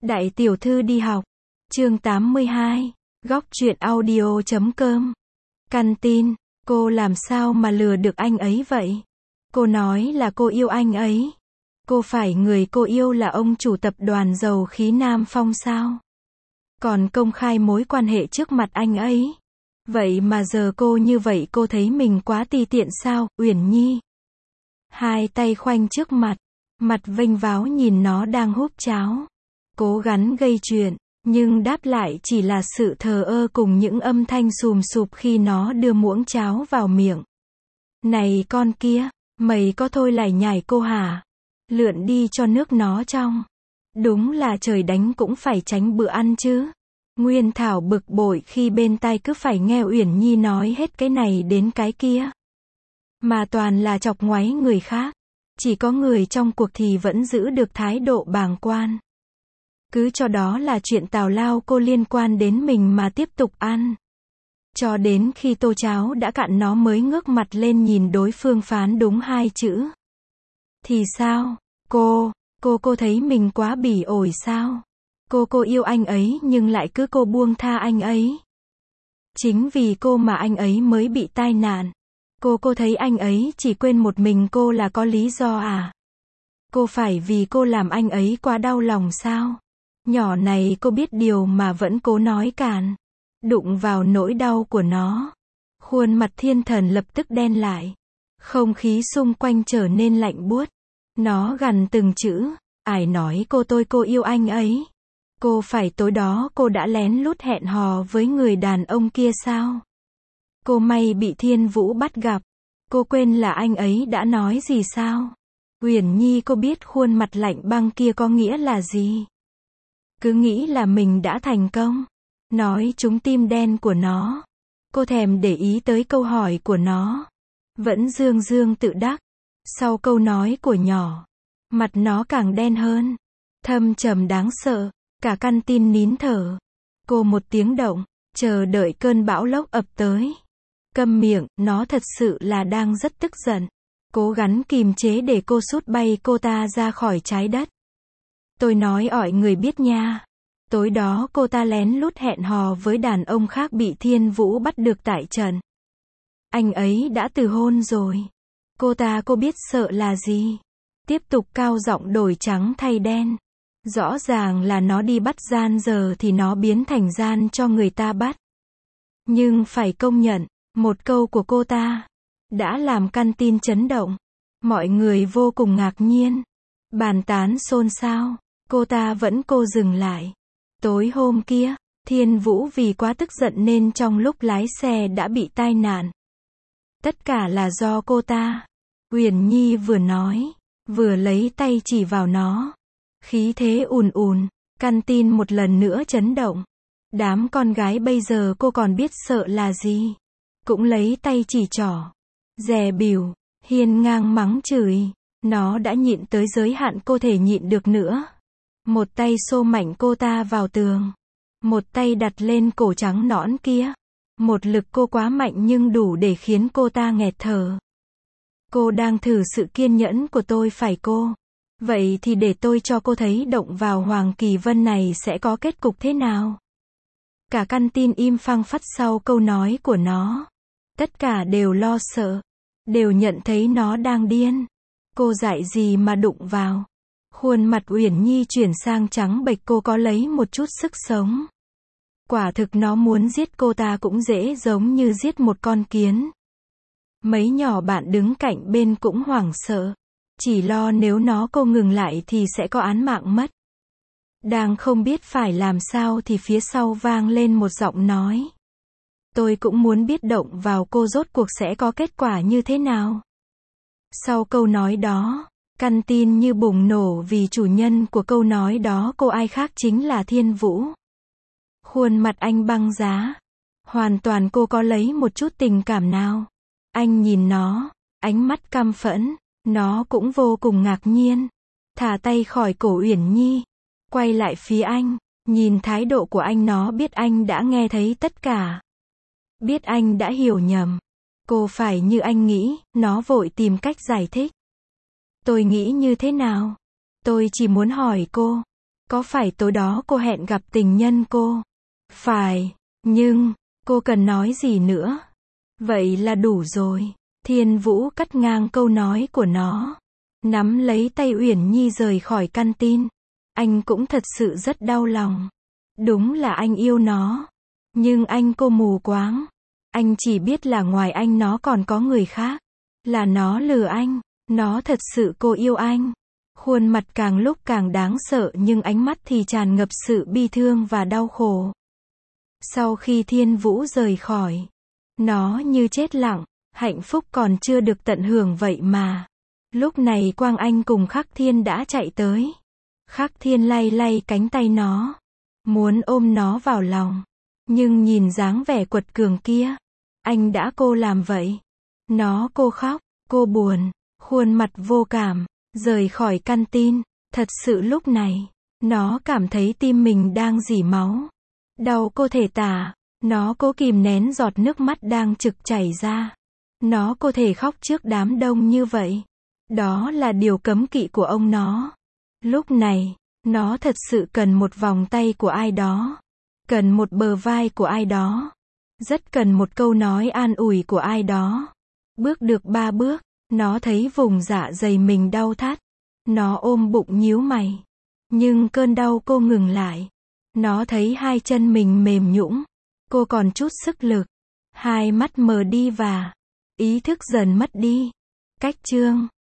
Đại tiểu thư đi học. Chương 82. Góc truyện audio.com. Căn tin. Cô làm sao mà lừa được anh ấy vậy? Cô nói là cô yêu anh ấy. Cô phải người cô yêu là ông chủ tập đoàn dầu khí Nam Phong sao? Còn công khai mối quan hệ trước mặt anh ấy. Vậy mà giờ cô như vậy cô thấy mình quá ti tiện sao, Uyển Nhi? Hai tay khoanh trước mặt. Mặt vênh váo nhìn nó đang húp cháo. Cố gắng gây chuyện, nhưng đáp lại chỉ là sự thờ ơ cùng những âm thanh sùm sụp khi nó đưa muỗng cháo vào miệng. Này con kia, mày có thôi lải nhải cô hả? Lượn đi cho nước nó trong. Đúng là trời đánh cũng phải tránh bữa ăn chứ. Nguyên Thảo bực bội khi bên tai cứ phải nghe Uyển Nhi nói hết cái này đến cái kia. Mà toàn là chọc ngoáy người khác. Chỉ có người trong cuộc thì vẫn giữ được thái độ bàng quan. Cứ cho đó là chuyện tào lao cô liên quan đến mình mà tiếp tục ăn. Cho đến khi tô cháo đã cạn nó mới ngước mặt lên nhìn đối phương phán đúng hai chữ. Thì sao? Cô thấy mình quá bỉ ổi sao? Cô yêu anh ấy nhưng lại cứ cô buông tha anh ấy. Chính vì cô mà anh ấy mới bị tai nạn. Cô thấy anh ấy chỉ quên một mình cô là có lý do à? Cô phải vì cô làm anh ấy quá đau lòng sao? Nhỏ này cô biết điều mà vẫn cố nói càn. Đụng vào nỗi đau của nó. Khuôn mặt Thiên Thần lập tức đen lại. Không khí xung quanh trở nên lạnh buốt. Nó gằn từng chữ. Ai nói cô yêu anh ấy? Cô phải tối đó cô đã lén lút hẹn hò với người đàn ông kia sao? Cô may bị Thiên Vũ bắt gặp. Cô quên là anh ấy đã nói gì sao? Uyển Nhi cô biết khuôn mặt lạnh băng kia có nghĩa là gì? Cứ nghĩ là mình đã thành công. Nói trúng tim đen của nó. Cô thèm để ý tới câu hỏi của nó. Vẫn dương dương tự đắc. Sau câu nói của nhỏ. Mặt nó càng đen hơn. Thâm trầm đáng sợ. Cả căn tin nín thở. Cô một tiếng động. Chờ đợi cơn bão lốc ập tới. Câm miệng, nó thật sự là đang rất tức giận. Cố gắng kìm chế để cô sút bay cô ta ra khỏi trái đất. Tôi nói ỏi người biết nha. Tối đó cô ta lén lút hẹn hò với đàn ông khác bị Thiên Vũ bắt được tại trận. Anh ấy đã từ hôn rồi. Cô biết sợ là gì? Tiếp tục cao giọng đổi trắng thay đen. Rõ ràng là nó đi bắt gian giờ thì nó biến thành gian cho người ta bắt. Nhưng phải công nhận, một câu của cô ta đã làm căn tin chấn động. Mọi người vô cùng ngạc nhiên. Bàn tán xôn xao. Cô ta vẫn dừng lại. Tối hôm kia, Thiên Vũ vì quá tức giận nên trong lúc lái xe đã bị tai nạn. Tất cả là do cô ta. Uyển Nhi vừa nói, vừa lấy tay chỉ vào nó. Khí thế ùn ùn, căn tin một lần nữa chấn động. Đám con gái bây giờ cô còn biết sợ là gì? Cũng lấy tay chỉ trỏ. Dè bỉu, hiên ngang mắng chửi. Nó đã nhịn tới giới hạn cô thể nhịn được nữa. Một tay xô mạnh cô ta vào tường. Một tay đặt lên cổ trắng nõn kia. Một lực cô quá mạnh nhưng đủ để khiến cô ta nghẹt thở. Cô đang thử sự kiên nhẫn của tôi phải cô? Vậy thì để tôi cho cô thấy động vào Hoàng Kỳ Vân này sẽ có kết cục thế nào? Cả căn tin im phăng phắc sau câu nói của nó. Tất cả đều lo sợ. Đều nhận thấy nó đang điên. Cô dại gì mà đụng vào? Khuôn mặt Uyển Nhi chuyển sang trắng bệch, cô có lấy một chút sức sống. Quả thực nó muốn giết cô ta cũng dễ giống như giết một con kiến. Mấy nhỏ bạn đứng cạnh bên cũng hoảng sợ. Chỉ lo nếu cô ngừng lại thì sẽ có án mạng mất. Đang không biết phải làm sao thì phía sau vang lên một giọng nói. Tôi cũng muốn biết động vào cô rốt cuộc sẽ có kết quả như thế nào. Sau câu nói đó, căn tin như bùng nổ vì chủ nhân của câu nói đó cô ai khác chính là Thiên Vũ. Khuôn mặt anh băng giá. Hoàn toàn cô có lấy một chút tình cảm nào. Anh nhìn nó, ánh mắt căm phẫn. Nó cũng vô cùng ngạc nhiên. Thả tay khỏi cổ Uyển Nhi. Quay lại phía anh. Nhìn thái độ của anh nó biết anh đã nghe thấy tất cả. Biết anh đã hiểu nhầm. Cô phải như anh nghĩ, nó vội tìm cách giải thích. Tôi nghĩ như thế nào? Tôi chỉ muốn hỏi cô. Có phải tối đó cô hẹn gặp tình nhân cô? Phải, nhưng, cô cần nói gì nữa? Vậy là đủ rồi. Thiên Vũ cắt ngang câu nói của nó. Nắm lấy tay Uyển Nhi rời khỏi căn tin. Anh cũng thật sự rất đau lòng. Đúng là anh yêu nó. Nhưng anh cô mù quáng. Anh chỉ biết là ngoài anh nó còn có người khác. Là nó lừa anh. Nó thật sự cô yêu anh. Khuôn mặt càng lúc càng đáng sợ nhưng ánh mắt thì tràn ngập sự bi thương và đau khổ. Sau khi Thiên Vũ rời khỏi, nó như chết lặng, hạnh phúc còn chưa được tận hưởng vậy mà. Lúc này Quang Anh cùng Khắc Thiên đã chạy tới. Khắc Thiên lay lay cánh tay nó, muốn ôm nó vào lòng. Nhưng nhìn dáng vẻ quật cường kia, anh đã cô làm vậy. Cô khóc, cô buồn, khuôn mặt vô cảm, rời khỏi căn tin. Thật sự lúc này, nó cảm thấy tim mình đang rỉ máu. Đau cô thể tả, nó cố kìm nén giọt nước mắt đang trực chảy ra. Nó có thể khóc trước đám đông như vậy. Đó là điều cấm kỵ của ông nó. Lúc này, nó thật sự cần một vòng tay của ai đó. Cần một bờ vai của ai đó. Rất cần một câu nói an ủi của ai đó. Bước được 3 bước, nó thấy vùng dạ dày mình đau thắt. Nó ôm bụng nhíu mày. Nhưng cơn đau cô ngừng lại. Nó thấy hai chân mình mềm nhũn. Cô còn chút sức lực. Hai mắt mờ đi và ý thức dần mất đi. Cách chương